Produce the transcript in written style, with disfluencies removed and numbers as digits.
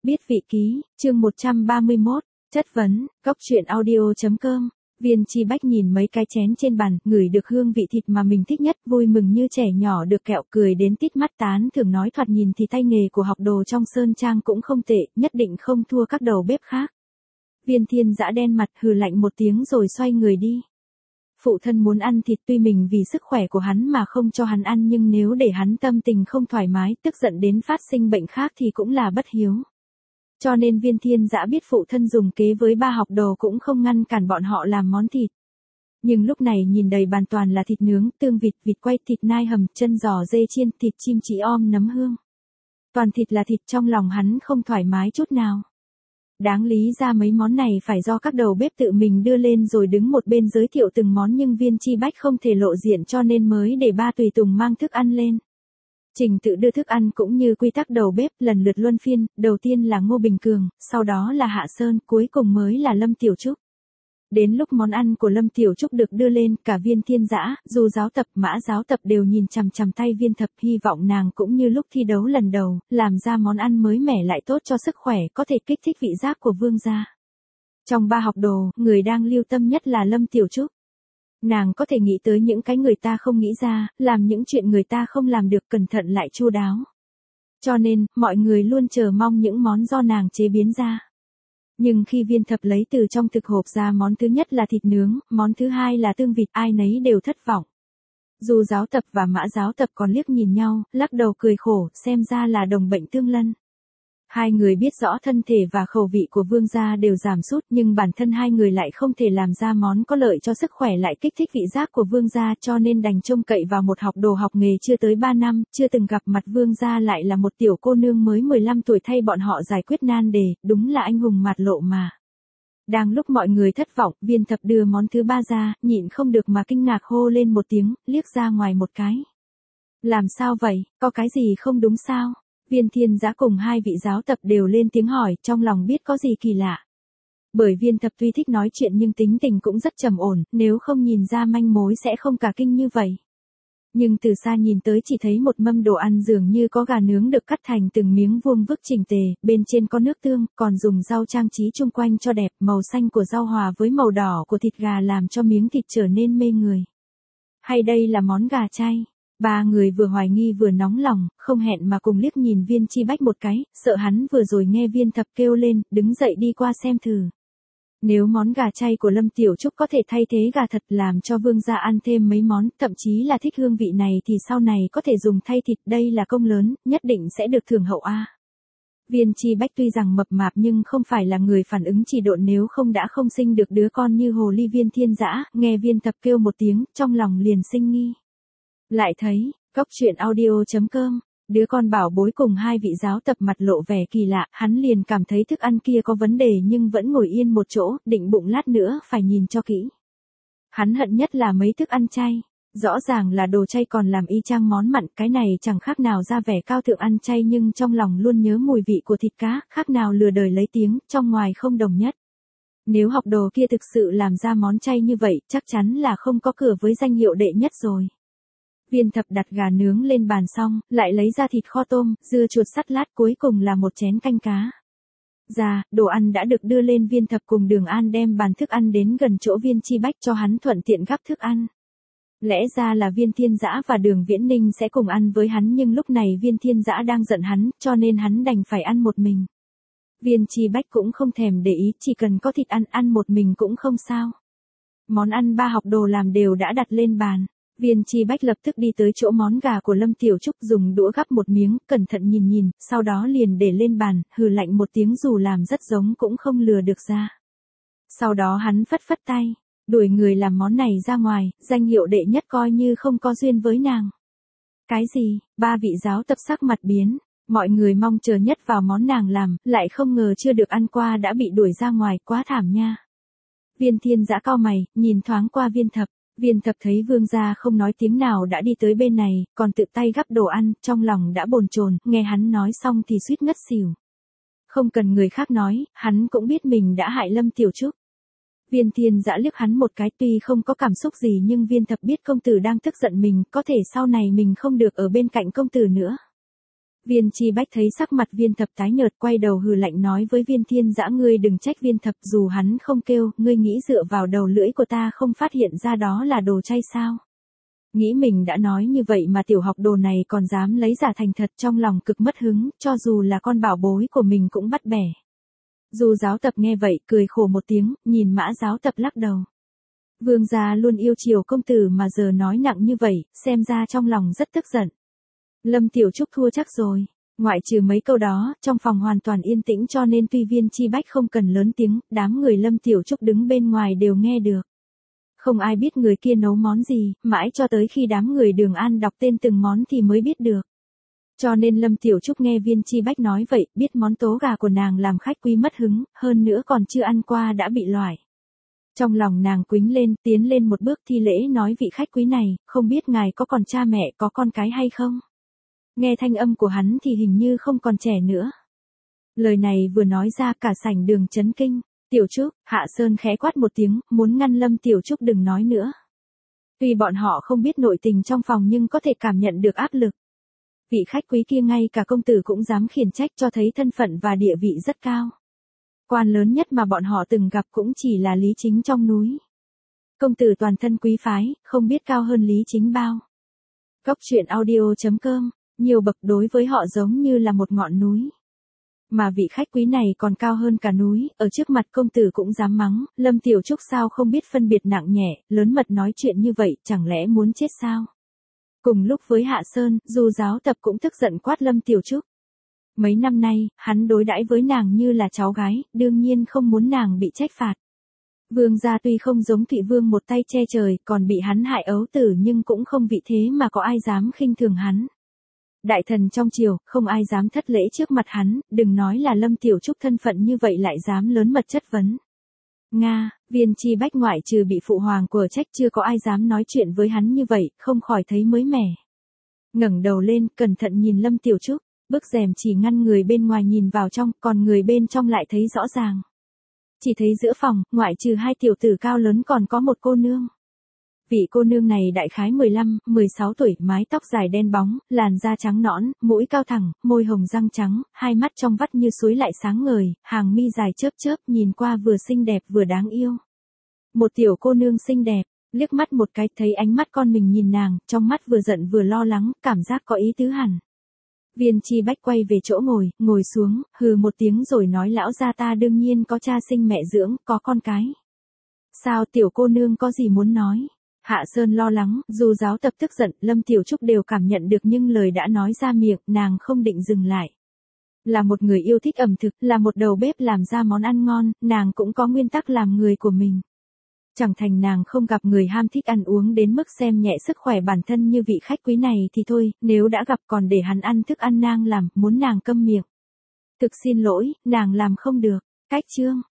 Biết vị ký, chương 131, chất vấn, góc truyện audio.com. Viên Chi Bách nhìn mấy cái chén trên bàn, ngửi được hương vị thịt mà mình thích nhất, vui mừng như trẻ nhỏ được kẹo, cười đến tít mắt, tán thưởng nói thoạt nhìn thì tay nghề của học đồ trong Sơn Trang cũng không tệ, nhất định không thua các đầu bếp khác. Viên Thiên Dã đen mặt, hừ lạnh một tiếng rồi xoay người đi. Phụ thân muốn ăn thịt, tuy mình vì sức khỏe của hắn mà không cho hắn ăn, nhưng nếu để hắn tâm tình không thoải mái, tức giận đến phát sinh bệnh khác thì cũng là bất hiếu. Cho nên Viên Thiên Dã biết phụ thân dùng kế với ba học đồ cũng không ngăn cản bọn họ làm món thịt. Nhưng lúc này nhìn đầy bàn toàn là thịt nướng, tương vịt, vịt quay, thịt nai hầm, chân giò dê chiên, thịt chim chỉ om nấm hương. Toàn thịt là thịt, trong lòng hắn không thoải mái chút nào. Đáng lý ra mấy món này phải do các đầu bếp tự mình đưa lên rồi đứng một bên giới thiệu từng món, nhưng Viên Chi Bách không thể lộ diện cho nên mới để ba tùy tùng mang thức ăn lên. Trình tự đưa thức ăn cũng như quy tắc đầu bếp lần lượt luân phiên, đầu tiên là Ngô Bình Cường, sau đó là Hạ Sơn, cuối cùng mới là Lâm Tiểu Trúc. Đến lúc món ăn của Lâm Tiểu Trúc được đưa lên, cả Viên Thiên Dã, Du Giáo Tập, Mã Giáo Tập đều nhìn chằm chằm tay Viên Thập, hy vọng nàng cũng như lúc thi đấu lần đầu, làm ra món ăn mới mẻ lại tốt cho sức khỏe, có thể kích thích vị giác của vương gia. Trong ba học đồ, người đang lưu tâm nhất là Lâm Tiểu Trúc. Nàng có thể nghĩ tới những cái người ta không nghĩ ra, làm những chuyện người ta không làm được, cẩn thận lại chu đáo. Cho nên, mọi người luôn chờ mong những món do nàng chế biến ra. Nhưng khi Viên Thập lấy từ trong thực hộp ra món thứ nhất là thịt nướng, món thứ hai là tương vịt, ai nấy đều thất vọng. Du Giáo Tập và Mã Giáo Tập còn liếc nhìn nhau, lắc đầu cười khổ, xem ra là đồng bệnh tương lân. Hai người biết rõ thân thể và khẩu vị của vương gia đều giảm sút, nhưng bản thân hai người lại không thể làm ra món có lợi cho sức khỏe lại kích thích vị giác của vương gia, cho nên đành trông cậy vào một học đồ học nghề chưa tới 3 năm, chưa từng gặp mặt vương gia lại là một tiểu cô nương mới 15 tuổi thay bọn họ giải quyết nan đề, đúng là anh hùng mạt lộ mà. Đang lúc mọi người thất vọng, Viên Thập đưa món thứ ba ra, nhịn không được mà kinh ngạc hô lên một tiếng, liếc ra ngoài một cái. Làm sao vậy, có cái gì không đúng sao? Viên Thiên Dã cùng hai vị giáo tập đều lên tiếng hỏi, trong lòng biết có gì kỳ lạ. Bởi Viên Thập tuy thích nói chuyện nhưng tính tình cũng rất trầm ổn, nếu không nhìn ra manh mối sẽ không cả kinh như vậy. Nhưng từ xa nhìn tới chỉ thấy một mâm đồ ăn dường như có gà nướng được cắt thành từng miếng vuông vức chỉnh tề, bên trên có nước tương, còn dùng rau trang trí chung quanh cho đẹp, màu xanh của rau hòa với màu đỏ của thịt gà làm cho miếng thịt trở nên mê người. Hay đây là món gà chay? Ba người vừa hoài nghi vừa nóng lòng, không hẹn mà cùng liếc nhìn Viên Chi Bách một cái, sợ hắn vừa rồi nghe Viên Thập kêu lên, đứng dậy đi qua xem thử. Nếu món gà chay của Lâm Tiểu Trúc có thể thay thế gà thật làm cho vương gia ăn thêm mấy món, thậm chí là thích hương vị này thì sau này có thể dùng thay thịt, đây là công lớn, nhất định sẽ được thưởng hậu a. Viên Chi Bách tuy rằng mập mạp nhưng không phải là người phản ứng trì độn, nếu không đã không sinh được đứa con như hồ ly Viên Thiên Dã, nghe Viên Thập kêu một tiếng, trong lòng liền sinh nghi. Lại thấy, góc truyện audio.com, đứa con bảo bối cùng hai vị giáo tập mặt lộ vẻ kỳ lạ, hắn liền cảm thấy thức ăn kia có vấn đề nhưng vẫn ngồi yên một chỗ, định bụng lát nữa phải nhìn cho kỹ. Hắn hận nhất là mấy thức ăn chay, rõ ràng là đồ chay còn làm y chang món mặn, cái này chẳng khác nào ra vẻ cao thượng ăn chay nhưng trong lòng luôn nhớ mùi vị của thịt cá, khác nào lừa đời lấy tiếng, trong ngoài không đồng nhất. Nếu học đồ kia thực sự làm ra món chay như vậy, chắc chắn là không có cửa với danh hiệu đệ nhất rồi. Viên Thập đặt gà nướng lên bàn xong, lại lấy ra thịt kho tôm, dưa chuột sắt lát, cuối cùng là một chén canh cá. Đồ ăn đã được đưa lên. Viên Thập cùng Đường An đem bàn thức ăn đến gần chỗ Viên Chi Bách cho hắn thuận tiện gắp thức ăn. Lẽ ra là Viên Thiên Dã và Đường Viễn Ninh sẽ cùng ăn với hắn, nhưng lúc này Viên Thiên Dã đang giận hắn, cho nên hắn đành phải ăn một mình. Viên Chi Bách cũng không thèm để ý, chỉ cần có thịt ăn một mình cũng không sao. Món ăn ba học đồ làm đều đã đặt lên bàn. Viên Chi Bách lập tức đi tới chỗ món gà của Lâm Tiểu Trúc, dùng đũa gắp một miếng, cẩn thận nhìn, sau đó liền để lên bàn, hừ lạnh một tiếng, dù làm rất giống cũng không lừa được ra. Sau đó hắn phất phất tay, đuổi người làm món này ra ngoài, danh hiệu đệ nhất coi như không có duyên với nàng. Cái gì? Ba vị giáo tập sắc mặt biến, mọi người mong chờ nhất vào món nàng làm, lại không ngờ chưa được ăn qua đã bị đuổi ra ngoài, quá thảm nha. Viên Thiên Dã cau mày, nhìn thoáng qua Viên Thập. Viên Thập thấy vương gia không nói tiếng nào đã đi tới bên này, còn tự tay gắp đồ ăn, trong lòng đã bồn chồn, nghe hắn nói xong thì suýt ngất xỉu. Không cần người khác nói, hắn cũng biết mình đã hại Lâm Tiểu Trúc. Viên Thiên Dã liếc hắn một cái, tuy không có cảm xúc gì nhưng Viên Thập biết công tử đang tức giận mình, có thể sau này mình không được ở bên cạnh công tử nữa. Viên Chi Bách thấy sắc mặt Viên Thập tái nhợt, quay đầu hừ lạnh nói với Viên Thiên Dã, ngươi đừng trách Viên Thập, dù hắn không kêu, ngươi nghĩ dựa vào đầu lưỡi của ta không phát hiện ra đó là đồ chay sao? Nghĩ mình đã nói như vậy mà tiểu học đồ này còn dám lấy giả thành thật, trong lòng cực mất hứng, cho dù là con bảo bối của mình cũng bắt bẻ. Du Giáo Tập nghe vậy, cười khổ một tiếng, nhìn Mã Giáo Tập lắc đầu. Vương gia luôn yêu chiều công tử mà giờ nói nặng như vậy, xem ra trong lòng rất tức giận. Lâm Tiểu Trúc thua chắc rồi. Ngoại trừ mấy câu đó, trong phòng hoàn toàn yên tĩnh, cho nên tuy Viên Chi Bách không cần lớn tiếng, đám người Lâm Tiểu Trúc đứng bên ngoài đều nghe được. Không ai biết người kia nấu món gì, mãi cho tới khi đám người Đường An đọc tên từng món thì mới biết được. Cho nên Lâm Tiểu Trúc nghe Viên Chi Bách nói vậy, biết món tố gà của nàng làm khách quý mất hứng, hơn nữa còn chưa ăn qua đã bị loại. Trong lòng nàng quĩnh lên, tiến lên một bước thi lễ nói, vị khách quý này, không biết ngài có còn cha mẹ, có con cái hay không? Nghe thanh âm của hắn thì hình như không còn trẻ nữa. Lời này vừa nói ra cả sảnh đường chấn kinh. Tiểu Trúc, Hạ Sơn khẽ quát một tiếng, muốn ngăn Lâm Tiểu Trúc đừng nói nữa. Tuy bọn họ không biết nội tình trong phòng nhưng có thể cảm nhận được áp lực. Vị khách quý kia ngay cả công tử cũng dám khiển trách, cho thấy thân phận và địa vị rất cao. Quan lớn nhất mà bọn họ từng gặp cũng chỉ là Lý Chính trong núi. Công tử toàn thân quý phái, không biết cao hơn Lý Chính bao. Góc truyện audio.com, nhiều bậc đối với họ giống như là một ngọn núi. Mà vị khách quý này còn cao hơn cả núi, ở trước mặt công tử cũng dám mắng, Lâm Tiểu Trúc sao không biết phân biệt nặng nhẹ, lớn mật nói chuyện như vậy, chẳng lẽ muốn chết sao? Cùng lúc với Hạ Sơn, Du Giáo Tập cũng tức giận quát Lâm Tiểu Trúc. Mấy năm nay, hắn đối đãi với nàng như là cháu gái, đương nhiên không muốn nàng bị trách phạt. Vương gia tuy không giống Thụy Vương một tay che trời, còn bị hắn hại ấu tử, nhưng cũng không vì thế mà có ai dám khinh thường hắn. Đại thần trong triều, không ai dám thất lễ trước mặt hắn, đừng nói là Lâm Tiểu Trúc thân phận như vậy lại dám lớn mật chất vấn. Nga, Viên Chi Bách ngoại trừ bị phụ hoàng của trách chưa có ai dám nói chuyện với hắn như vậy, không khỏi thấy mới mẻ. Ngẩng đầu lên, cẩn thận nhìn Lâm Tiểu Trúc, bức rèm chỉ ngăn người bên ngoài nhìn vào trong, còn người bên trong lại thấy rõ ràng. Chỉ thấy giữa phòng, ngoại trừ hai tiểu tử cao lớn còn có một cô nương. Vị cô nương này đại khái 15, 16 tuổi, mái tóc dài đen bóng, làn da trắng nõn, mũi cao thẳng, môi hồng răng trắng, hai mắt trong vắt như suối lại sáng ngời, hàng mi dài chớp chớp, nhìn qua vừa xinh đẹp vừa đáng yêu. Một tiểu cô nương xinh đẹp, liếc mắt một cái thấy ánh mắt con mình nhìn nàng, trong mắt vừa giận vừa lo lắng, cảm giác có ý tứ hẳn. Viên Chi Bách quay về chỗ ngồi xuống, hừ một tiếng rồi nói, lão gia ta đương nhiên có cha sinh mẹ dưỡng, có con cái. Sao tiểu cô nương có gì muốn nói? Hạ Sơn lo lắng, Du Giáo Tập tức giận, Lâm Tiểu Trúc đều cảm nhận được nhưng lời đã nói ra miệng, nàng không định dừng lại. Là một người yêu thích ẩm thực, là một đầu bếp làm ra món ăn ngon, nàng cũng có nguyên tắc làm người của mình. Chẳng thành nàng không gặp người ham thích ăn uống đến mức xem nhẹ sức khỏe bản thân như vị khách quý này thì thôi, nếu đã gặp còn để hắn ăn thức ăn nàng làm, muốn nàng câm miệng. Thực xin lỗi, nàng làm không được. Cách chương